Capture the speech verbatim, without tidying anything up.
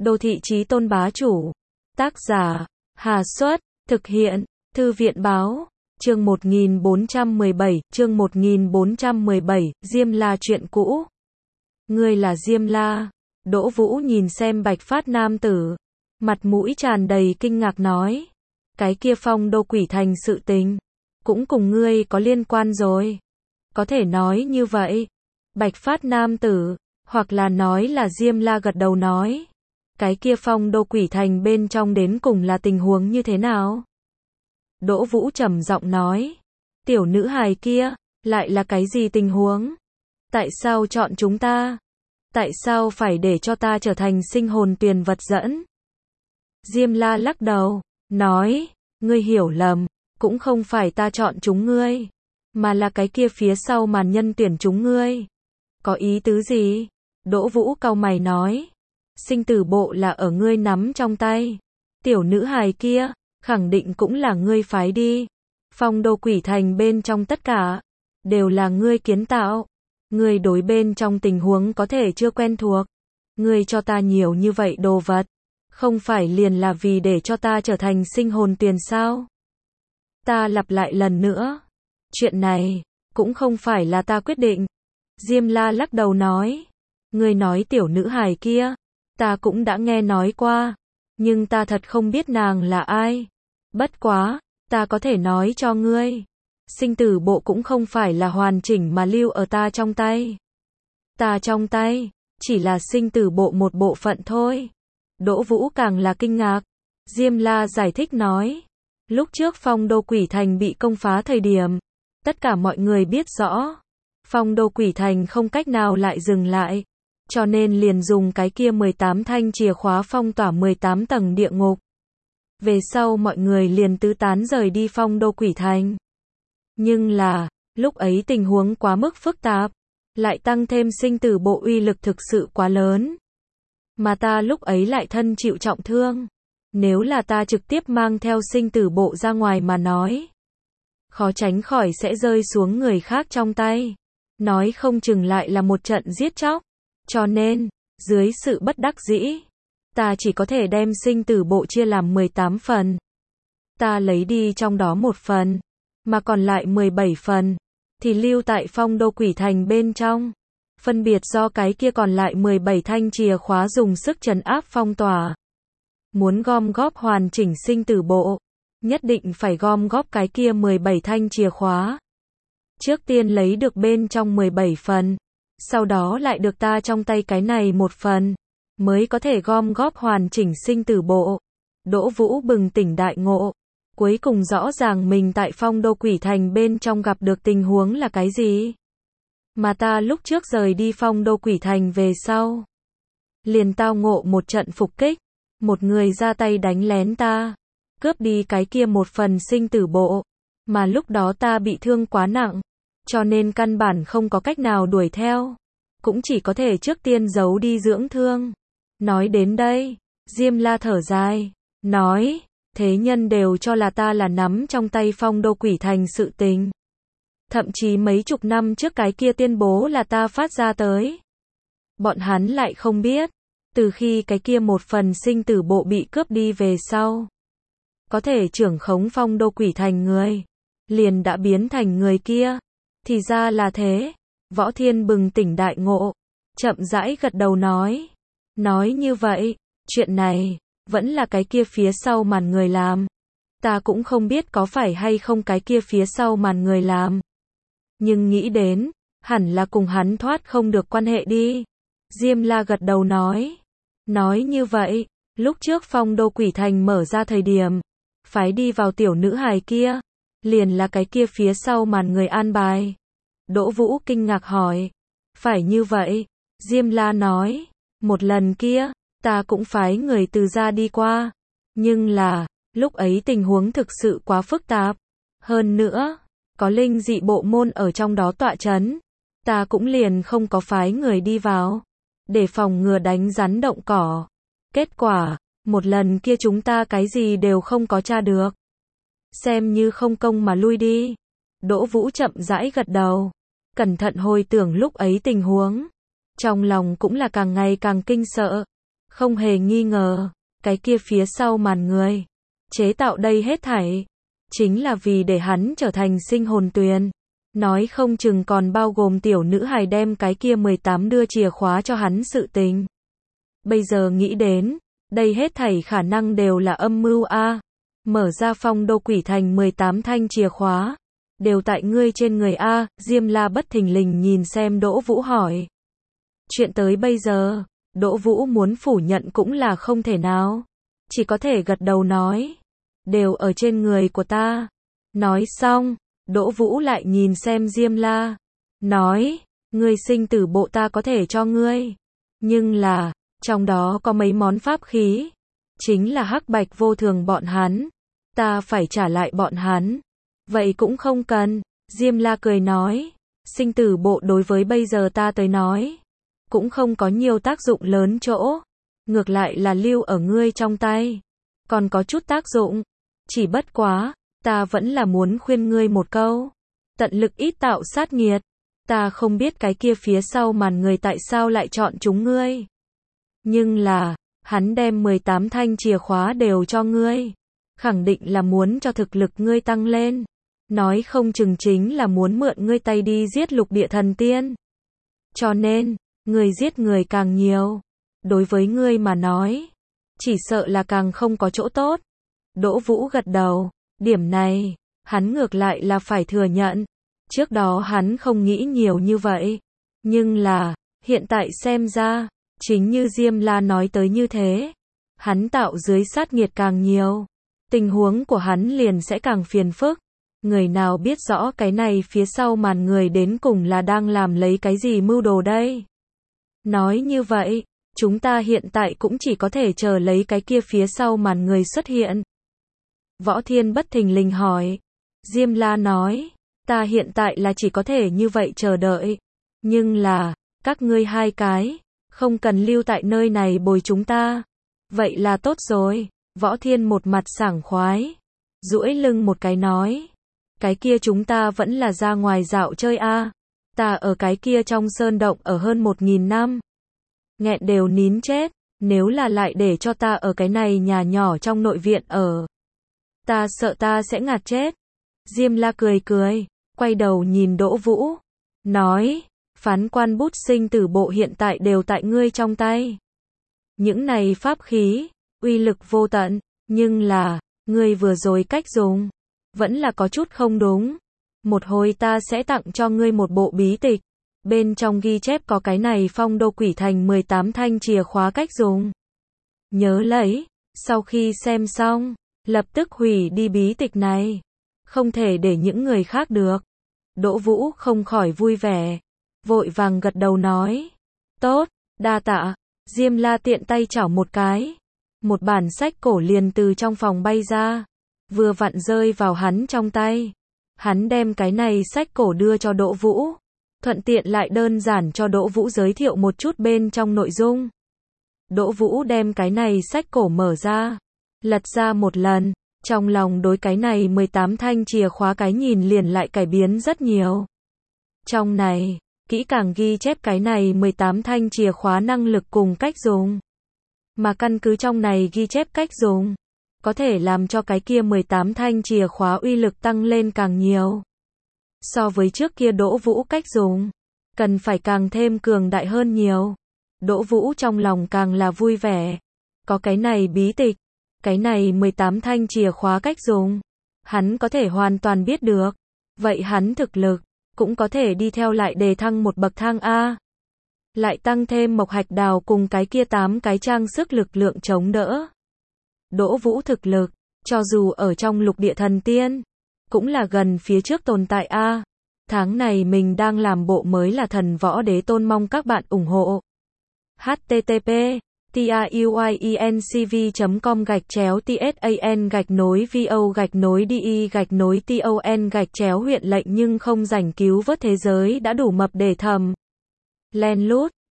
Đô thị chí tôn bá chủ. Tác giả, Hà Xuất, thực hiện, Thư viện báo. Chương một nghìn bốn trăm mười bảy, chương một nghìn bốn trăm mười bảy, Diêm La chuyện cũ. Ngươi là Diêm La? Đỗ Vũ nhìn xem bạch phát nam tử, mặt mũi tràn đầy kinh ngạc nói, cái kia Phong Đô Quỷ Thành sự tình, cũng cùng ngươi có liên quan rồi. Có thể nói như vậy. Bạch phát nam tử, hoặc là nói là Diêm La gật đầu nói, cái kia Phong Đô Quỷ Thành bên trong đến cùng là tình huống như thế nào? Đỗ Vũ trầm giọng nói, tiểu nữ hài kia, lại là cái gì tình huống? Tại sao chọn chúng ta? Tại sao phải để cho ta trở thành sinh hồn tuyền vật dẫn? Diêm La lắc đầu, nói, ngươi hiểu lầm, cũng không phải ta chọn chúng ngươi, mà là cái kia phía sau màn nhân tuyển chúng ngươi. Có ý tứ gì? Đỗ Vũ cau mày nói, sinh tử bộ là ở ngươi nắm trong tay. Tiểu nữ hài kia, khẳng định cũng là ngươi phái đi. Phong Đô Quỷ Thành bên trong tất cả, đều là ngươi kiến tạo. Ngươi đối bên trong tình huống có thể chưa quen thuộc. Ngươi cho ta nhiều như vậy đồ vật, không phải liền là vì để cho ta trở thành sinh hồn tuyền sao? Ta lặp lại lần nữa, chuyện này, cũng không phải là ta quyết định. Diêm La lắc đầu nói, ngươi nói tiểu nữ hài kia, ta cũng đã nghe nói qua, nhưng ta thật không biết nàng là ai. Bất quá, ta có thể nói cho ngươi, sinh tử bộ cũng không phải là hoàn chỉnh mà lưu ở ta trong tay. Ta trong tay, chỉ là sinh tử bộ một bộ phận thôi. Đỗ Vũ càng là kinh ngạc. Diêm La giải thích nói, lúc trước Phong Đô Quỷ Thành bị công phá thời điểm, tất cả mọi người biết rõ, Phong Đô Quỷ Thành không cách nào lại dừng lại, cho nên liền dùng cái kia mười tám thanh chìa khóa phong tỏa mười tám tầng địa ngục. Về sau mọi người liền tứ tán rời đi Phong Đô Quỷ Thành. Nhưng là, lúc ấy tình huống quá mức phức tạp, lại tăng thêm sinh tử bộ uy lực thực sự quá lớn. Mà ta lúc ấy lại thân chịu trọng thương. Nếu là ta trực tiếp mang theo sinh tử bộ ra ngoài mà nói, khó tránh khỏi sẽ rơi xuống người khác trong tay. Nói không chừng lại là một trận giết chóc. Cho nên, dưới sự bất đắc dĩ, ta chỉ có thể đem sinh tử bộ chia làm mười tám phần. Ta lấy đi trong đó một phần, mà còn lại mười bảy phần, thì lưu tại Phong Đô Quỷ Thành bên trong. Phân biệt do cái kia còn lại mười bảy thanh chìa khóa dùng sức trấn áp phong tỏa. Muốn gom góp hoàn chỉnh sinh tử bộ, nhất định phải gom góp cái kia mười bảy thanh chìa khóa. Trước tiên lấy được bên trong mười bảy phần, sau đó lại được ta trong tay cái này một phần, mới có thể gom góp hoàn chỉnh sinh tử bộ. Đỗ Vũ bừng tỉnh đại ngộ, cuối cùng rõ ràng mình tại Phong Đô Quỷ Thành bên trong gặp được tình huống là cái gì. Mà ta lúc trước rời đi Phong Đô Quỷ Thành về sau, liền tao ngộ một trận phục kích, một người ra tay đánh lén ta, cướp đi cái kia một phần sinh tử bộ, mà lúc đó ta bị thương quá nặng, cho nên căn bản không có cách nào đuổi theo, cũng chỉ có thể trước tiên giấu đi dưỡng thương. Nói đến đây, Diêm La thở dài, nói, thế nhân đều cho là ta là nắm trong tay Phong Đô Quỷ Thành sự tình. Thậm chí mấy chục năm trước cái kia tuyên bố là ta phát ra tới. Bọn hắn lại không biết, từ khi cái kia một phần sinh tử bộ bị cướp đi về sau, có thể trưởng khống Phong Đô Quỷ Thành người, liền đã biến thành người kia. Thì ra là thế. Võ Thiên bừng tỉnh đại ngộ, chậm rãi gật đầu nói. Nói như vậy, chuyện này, vẫn là cái kia phía sau màn người làm. Ta cũng không biết có phải hay không cái kia phía sau màn người làm. Nhưng nghĩ đến, hẳn là cùng hắn thoát không được quan hệ đi. Diêm La gật đầu nói. Nói như vậy, lúc trước Phong Đô Quỷ Thành mở ra thời điểm, phái đi vào tiểu nữ hài kia, liền là cái kia phía sau màn người an bài. Đỗ Vũ kinh ngạc hỏi. Phải như vậy. Diêm La nói. Một lần kia, ta cũng phái người từ ra đi qua. Nhưng là, lúc ấy tình huống thực sự quá phức tạp. Hơn nữa, có linh dị bộ môn ở trong đó tọa chấn. Ta cũng liền không có phái người đi vào, để phòng ngừa đánh rắn động cỏ. Kết quả, một lần kia chúng ta cái gì đều không có tra được. Xem như không công mà lui đi. Đỗ Vũ chậm rãi gật đầu, cẩn thận hồi tưởng lúc ấy tình huống. Trong lòng cũng là càng ngày càng kinh sợ. Không hề nghi ngờ, cái kia phía sau màn người, chế tạo đây hết thảy, chính là vì để hắn trở thành sinh hồn tuyền. Nói không chừng còn bao gồm tiểu nữ hài đem cái kia mười tám đưa chìa khóa cho hắn sự tình. Bây giờ nghĩ đến, đây hết thảy khả năng đều là âm mưu a. Mở ra phong đô quỷ thành mười tám thanh chìa khóa, đều tại ngươi trên người a. Diêm La bất thình lình nhìn xem Đỗ Vũ hỏi. Chuyện tới bây giờ, Đỗ Vũ muốn phủ nhận cũng là không thể nào, chỉ có thể gật đầu nói, đều ở trên người của ta. Nói xong, Đỗ Vũ lại nhìn xem Diêm La, nói, ngươi sinh tử bộ ta có thể cho ngươi, nhưng là, trong đó có mấy món pháp khí, chính là hắc bạch vô thường bọn hắn, ta phải trả lại bọn hắn. Vậy cũng không cần, Diêm La cười nói, sinh tử bộ đối với bây giờ ta tới nói, cũng không có nhiều tác dụng lớn chỗ, ngược lại là lưu ở ngươi trong tay, còn có chút tác dụng, chỉ bất quá, ta vẫn là muốn khuyên ngươi một câu, tận lực ít tạo sát nghiệt, ta không biết cái kia phía sau màn người tại sao lại chọn chúng ngươi. Nhưng là, hắn đem mười tám thanh chìa khóa đều cho ngươi, khẳng định là muốn cho thực lực ngươi tăng lên, nói không chừng chính là muốn mượn ngươi tay đi giết lục địa thần tiên. Cho nên, ngươi giết người càng nhiều, đối với ngươi mà nói, chỉ sợ là càng không có chỗ tốt. Đỗ Vũ gật đầu, điểm này, hắn ngược lại là phải thừa nhận, trước đó hắn không nghĩ nhiều như vậy, nhưng là, hiện tại xem ra, chính như Diêm La nói tới như thế, hắn tạo dưới sát nghiệt càng nhiều, tình huống của hắn liền sẽ càng phiền phức. Người nào biết rõ cái này phía sau màn người đến cùng là đang làm lấy cái gì mưu đồ đây? Nói như vậy, chúng ta hiện tại cũng chỉ có thể chờ lấy cái kia phía sau màn người xuất hiện. Võ Thiên bất thình lình hỏi. Diêm La nói, ta hiện tại là chỉ có thể như vậy chờ đợi. Nhưng là, các ngươi hai cái, không cần lưu tại nơi này bồi chúng ta. Vậy là tốt rồi. Võ Thiên một mặt sảng khoái, duỗi lưng một cái nói, cái kia chúng ta vẫn là ra ngoài dạo chơi a. Ta ở cái kia trong sơn động ở hơn một nghìn năm. Nghẹn đều nín chết, nếu là lại để cho ta ở cái này nhà nhỏ trong nội viện ở, ta sợ ta sẽ ngạt chết. Diêm La cười cười, quay đầu nhìn Đỗ Vũ, nói, phán quan bút sinh tử bộ hiện tại đều tại ngươi trong tay. Những này pháp khí, uy lực vô tận, nhưng là, ngươi vừa rồi cách dùng, vẫn là có chút không đúng. Một hồi ta sẽ tặng cho ngươi một bộ bí tịch, bên trong ghi chép có cái này phong đô quỷ thành mười tám thanh chìa khóa cách dùng. Nhớ lấy, sau khi xem xong, lập tức hủy đi bí tịch này, không thể để những người khác được. Đỗ Vũ không khỏi vui vẻ, vội vàng gật đầu nói, tốt, đa tạ. Diêm La tiện tay chảo một cái, một bản sách cổ liền từ trong phòng bay ra, vừa vặn rơi vào hắn trong tay. Hắn đem cái này sách cổ đưa cho Đỗ Vũ, thuận tiện lại đơn giản cho Đỗ Vũ giới thiệu một chút bên trong nội dung. Đỗ Vũ đem cái này sách cổ mở ra, lật ra một lần, trong lòng đối cái này mười tám thanh chìa khóa cái nhìn liền lại cải biến rất nhiều. Trong này, kỹ càng ghi chép cái này mười tám thanh chìa khóa năng lực cùng cách dùng. Mà căn cứ trong này ghi chép cách dùng, có thể làm cho cái kia mười tám thanh chìa khóa uy lực tăng lên càng nhiều. So với trước kia Đỗ Vũ cách dùng, cần phải càng thêm cường đại hơn nhiều. Đỗ Vũ trong lòng càng là vui vẻ. Có cái này bí tịch, cái này mười tám thanh chìa khóa cách dùng, hắn có thể hoàn toàn biết được. Vậy hắn thực lực, cũng có thể đi theo lại đề thăng một bậc thang A. Lại tăng thêm mộc hạch đào cùng cái kia tám cái trang sức lực lượng chống đỡ. Đỗ Vũ thực lực, cho dù ở trong lục địa thần tiên, cũng là gần phía trước tồn tại A. Tháng này mình đang làm bộ mới là thần võ đế tôn, mong các bạn ủng hộ. H T T P TIUYENCV chấm com gạch chéo TSAN gạch nối VO gạch nối DI gạch nối TON gạch chéo huyện lệnh nhưng không rảnh cứu vớt thế giới đã đủ mập để thầm. Len lút.